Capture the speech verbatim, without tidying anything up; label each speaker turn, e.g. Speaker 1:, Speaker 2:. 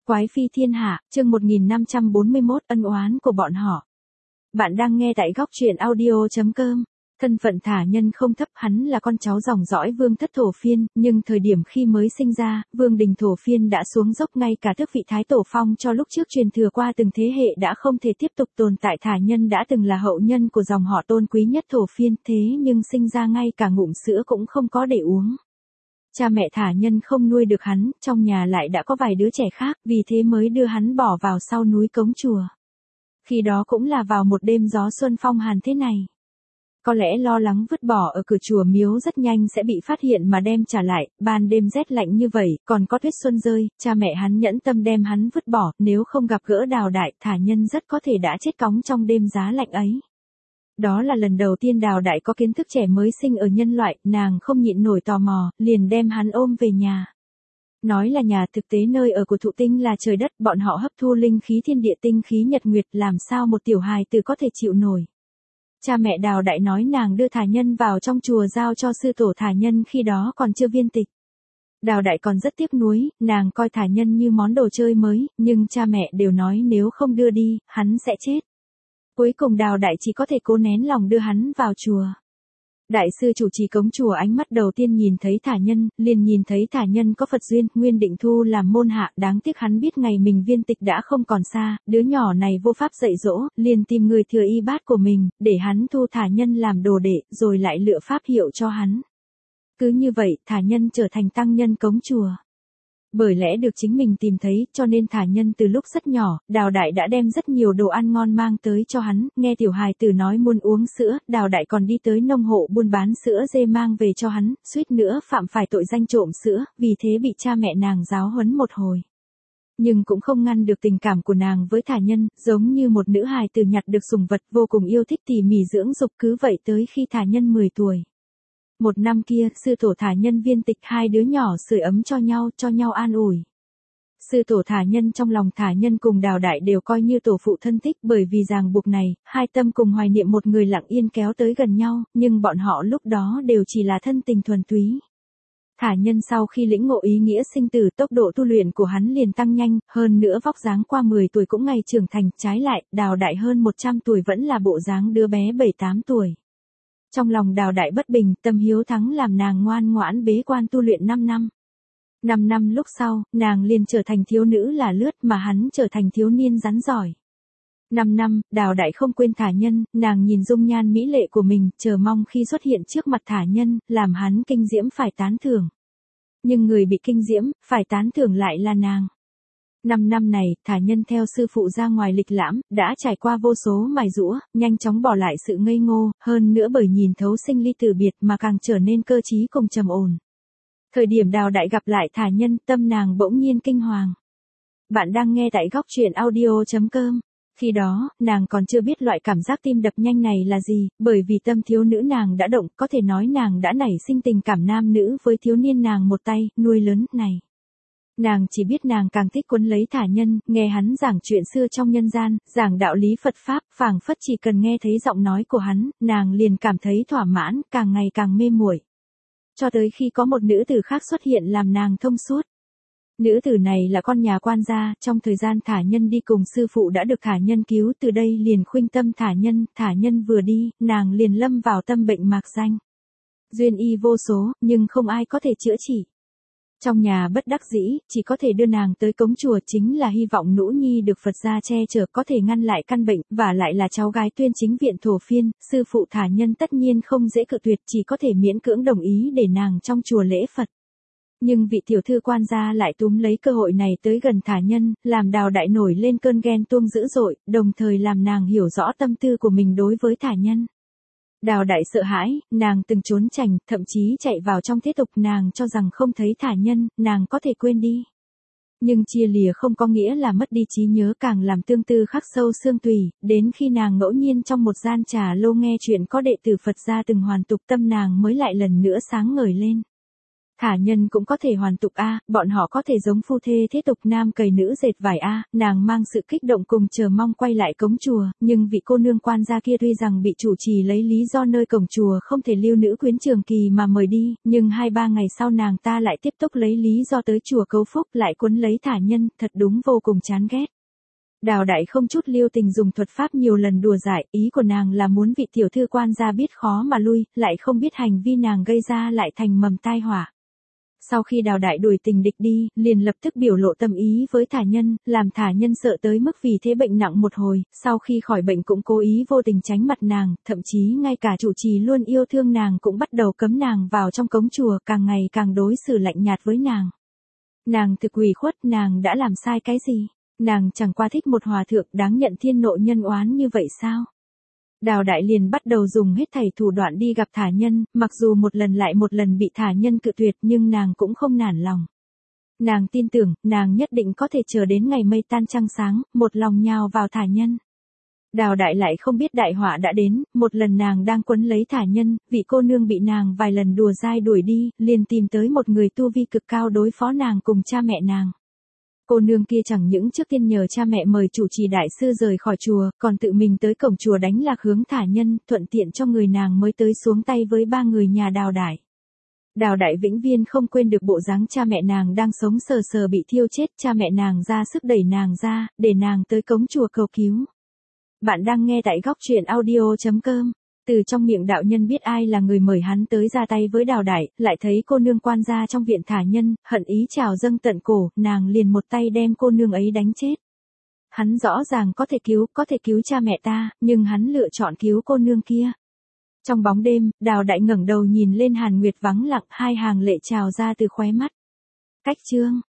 Speaker 1: Quái phi thiên hạ, chương một nghìn năm trăm bốn mươi mốt, ân oán của bọn họ. Bạn đang nghe tại góc truyện audio chấm com. Thân phận Thả Nhân không thấp, hắn là con cháu dòng dõi Vương thất Thổ Phiên, nhưng thời điểm khi mới sinh ra, Vương đình Thổ Phiên đã xuống dốc, ngay cả tước vị Thái Tổ Phong cho lúc trước truyền thừa qua từng thế hệ đã không thể tiếp tục tồn tại. Thả Nhân đã từng là hậu nhân của dòng họ tôn quý nhất Thổ Phiên, thế nhưng sinh ra ngay cả ngụm sữa cũng không có để uống. Cha mẹ Thả Nhân không nuôi được hắn, trong nhà lại đã có vài đứa trẻ khác, vì thế mới đưa hắn bỏ vào sau núi cống chùa. Khi đó cũng là vào một đêm gió xuân phong hàn thế này. Có lẽ lo lắng vứt bỏ ở cửa chùa miếu rất nhanh sẽ bị phát hiện mà đem trả lại, ban đêm rét lạnh như vậy, còn có tuyết xuân rơi, cha mẹ hắn nhẫn tâm đem hắn vứt bỏ, nếu không gặp gỡ Đào Đại, Thả Nhân rất có thể đã chết cóng trong đêm giá lạnh ấy. Đó là lần đầu tiên Đào Đại có kiến thức trẻ mới sinh ở nhân loại, nàng không nhịn nổi tò mò, liền đem hắn ôm về nhà. Nói là nhà, thực tế nơi ở của thụ tinh là trời đất, bọn họ hấp thu linh khí thiên địa tinh khí nhật nguyệt, làm sao một tiểu hài tử có thể chịu nổi. Cha mẹ Đào Đại nói nàng đưa Thả Nhân vào trong chùa giao cho sư tổ Thả Nhân khi đó còn chưa viên tịch. Đào Đại còn rất tiếc nuối, nàng coi Thả Nhân như món đồ chơi mới, nhưng cha mẹ đều nói nếu không đưa đi, hắn sẽ chết. Cuối cùng Đào Đại chỉ có thể cố nén lòng đưa hắn vào chùa. Đại sư chủ trì cống chùa ánh mắt đầu tiên nhìn thấy Thả Nhân, liền nhìn thấy Thả Nhân có Phật duyên, nguyên định thu làm môn hạ, đáng tiếc hắn biết ngày mình viên tịch đã không còn xa, đứa nhỏ này vô pháp dạy dỗ, liền tìm người thừa y bát của mình, để hắn thu Thả Nhân làm đồ đệ, rồi lại lựa pháp hiệu cho hắn. Cứ như vậy, Thả Nhân trở thành tăng nhân cống chùa. Bởi lẽ được chính mình tìm thấy, cho nên Thả Nhân từ lúc rất nhỏ, Đào Đại đã đem rất nhiều đồ ăn ngon mang tới cho hắn, nghe tiểu hài tử nói muốn uống sữa, Đào Đại còn đi tới nông hộ buôn bán sữa dê mang về cho hắn, suýt nữa phạm phải tội danh trộm sữa, vì thế bị cha mẹ nàng giáo huấn một hồi. Nhưng cũng không ngăn được tình cảm của nàng với Thả Nhân, giống như một nữ hài tử nhặt được sủng vật, vô cùng yêu thích tỉ mỉ dưỡng dục, cứ vậy tới khi Thả Nhân mười tuổi. Một năm kia, sư tổ Thả Nhân viên tịch, hai đứa nhỏ sưởi ấm cho nhau, cho nhau an ủi. Sư tổ Thả Nhân trong lòng Thả Nhân cùng Đào Đại đều coi như tổ phụ thân thích, bởi vì ràng buộc này, hai tâm cùng hoài niệm một người lặng yên kéo tới gần nhau, nhưng bọn họ lúc đó đều chỉ là thân tình thuần túy. Thả Nhân sau khi lĩnh ngộ ý nghĩa sinh tử, tốc độ tu luyện của hắn liền tăng nhanh, hơn nữa vóc dáng qua mười tuổi cũng ngày trưởng thành, trái lại, Đào Đại hơn một trăm tuổi vẫn là bộ dáng đứa bé bảy tám tuổi. Trong lòng Đào Đại bất bình, tâm hiếu thắng làm nàng ngoan ngoãn bế quan tu luyện năm năm. năm năm lúc sau, nàng liền trở thành thiếu nữ là lướt mà hắn trở thành thiếu niên rắn giỏi. năm năm, Đào Đại không quên Thả Nhân, nàng nhìn dung nhan mỹ lệ của mình, chờ mong khi xuất hiện trước mặt Thả Nhân, làm hắn kinh diễm phải tán thưởng. Nhưng người bị kinh diễm, phải tán thưởng lại là nàng. Năm năm này, Thả Nhân theo sư phụ ra ngoài lịch lãm, đã trải qua vô số mài giũa, nhanh chóng bỏ lại sự ngây ngô, hơn nữa bởi nhìn thấu sinh ly tử biệt mà càng trở nên cơ trí cùng trầm ổn. Thời điểm Đào Đại gặp lại Thả Nhân, tâm nàng bỗng nhiên kinh hoàng. Bạn đang nghe tại góc truyện audio chấm com. Khi đó, nàng còn chưa biết loại cảm giác tim đập nhanh này là gì, bởi vì tâm thiếu nữ nàng đã động, có thể nói nàng đã nảy sinh tình cảm nam nữ với thiếu niên nàng một tay, nuôi lớn này. Nàng chỉ biết nàng càng thích quấn lấy Thả Nhân, nghe hắn giảng chuyện xưa trong nhân gian, giảng đạo lý Phật Pháp, phảng phất chỉ cần nghe thấy giọng nói của hắn, nàng liền cảm thấy thỏa mãn, càng ngày càng mê muội. Cho tới khi có một nữ tử khác xuất hiện làm nàng thông suốt. Nữ tử này là con nhà quan gia, trong thời gian Thả Nhân đi cùng sư phụ đã được Thả Nhân cứu, từ đây liền khuynh tâm Thả Nhân, Thả Nhân vừa đi, nàng liền lâm vào tâm bệnh mạc danh. Duyên y vô số, nhưng không ai có thể chữa trị. Trong nhà bất đắc dĩ, chỉ có thể đưa nàng tới cống chùa, chính là hy vọng Nũ Nhi được Phật gia che chở, có thể ngăn lại căn bệnh, và lại là cháu gái tuyên chính viện Thổ Phiên, sư phụ Thả Nhân tất nhiên không dễ cự tuyệt, chỉ có thể miễn cưỡng đồng ý để nàng trong chùa lễ Phật. Nhưng vị tiểu thư quan gia lại túm lấy cơ hội này tới gần Thả Nhân, làm Đào Đại nổi lên cơn ghen tuông dữ dội, đồng thời làm nàng hiểu rõ tâm tư của mình đối với Thả Nhân. Đào Đại sợ hãi, nàng từng trốn tránh, thậm chí chạy vào trong thế tục, nàng cho rằng không thấy Thả Nhân, nàng có thể quên đi. Nhưng chia lìa không có nghĩa là mất đi trí nhớ, càng làm tương tư khắc sâu xương tủy, đến khi nàng ngẫu nhiên trong một gian trà lâu nghe chuyện có đệ tử Phật gia từng hoàn tục, tâm nàng mới lại lần nữa sáng ngời lên. Thả nhân cũng có thể hoàn tục a, bọn họ có thể giống phu thê thế tục nam cày nữ dệt vải a, nàng mang sự kích động cùng chờ mong quay lại cống chùa, nhưng vị cô nương quan gia kia tuy rằng bị chủ trì lấy lý do nơi cổng chùa không thể lưu nữ quyến trường kỳ mà mời đi, nhưng hai ba ngày sau nàng ta lại tiếp tục lấy lý do tới chùa cầu phúc lại cuốn lấy thả nhân, thật đúng vô cùng chán ghét. Đào Đại không chút lưu tình dùng thuật pháp nhiều lần đùa dại, ý của nàng là muốn vị tiểu thư quan gia biết khó mà lui, lại không biết hành vi nàng gây ra lại thành mầm tai họa. Sau khi Đào Đại đuổi tình địch đi, liền lập tức biểu lộ tâm ý với thả nhân, làm thả nhân sợ tới mức vì thế bệnh nặng một hồi, sau khi khỏi bệnh cũng cố ý vô tình tránh mặt nàng, thậm chí ngay cả chủ trì luôn yêu thương nàng cũng bắt đầu cấm nàng vào trong cống chùa, càng ngày càng đối xử lạnh nhạt với nàng. Nàng thực ủy khuất, nàng đã làm sai cái gì? Nàng chẳng qua thích một hòa thượng đáng nhận thiên nộ nhân oán như vậy sao? Đào Đại liền bắt đầu dùng hết thảy thủ đoạn đi gặp thả nhân, mặc dù một lần lại một lần bị thả nhân cự tuyệt nhưng nàng cũng không nản lòng. Nàng tin tưởng, nàng nhất định có thể chờ đến ngày mây tan trăng sáng, một lòng nhào vào thả nhân. Đào Đại lại không biết đại họa đã đến, một lần nàng đang quấn lấy thả nhân, vị cô nương bị nàng vài lần đùa dai đuổi đi, liền tìm tới một người tu vi cực cao đối phó nàng cùng cha mẹ nàng. Cô nương kia chẳng những trước tiên nhờ cha mẹ mời chủ trì đại sư rời khỏi chùa, còn tự mình tới cổng chùa đánh lạc hướng thả nhân, thuận tiện cho người nàng mới tới xuống tay với ba người nhà Đào Đại. Đào Đại vĩnh viễn không quên được bộ dáng cha mẹ nàng đang sống sờ sờ bị thiêu chết, cha mẹ nàng ra sức đẩy nàng ra, để nàng tới cống chùa cầu cứu. Bạn đang nghe tại góc truyện audio chấm com. Từ trong miệng đạo nhân biết ai là người mời hắn tới ra tay với Đào Đại, lại thấy cô nương quan gia trong viện thả nhân, hận ý trào dâng tận cổ, nàng liền một tay đem cô nương ấy đánh chết. Hắn rõ ràng có thể cứu, có thể cứu cha mẹ ta, nhưng hắn lựa chọn cứu cô nương kia. Trong bóng đêm, Đào Đại ngẩng đầu nhìn lên Hàn Nguyệt vắng lặng, hai hàng lệ trào ra từ khóe mắt. Cách chương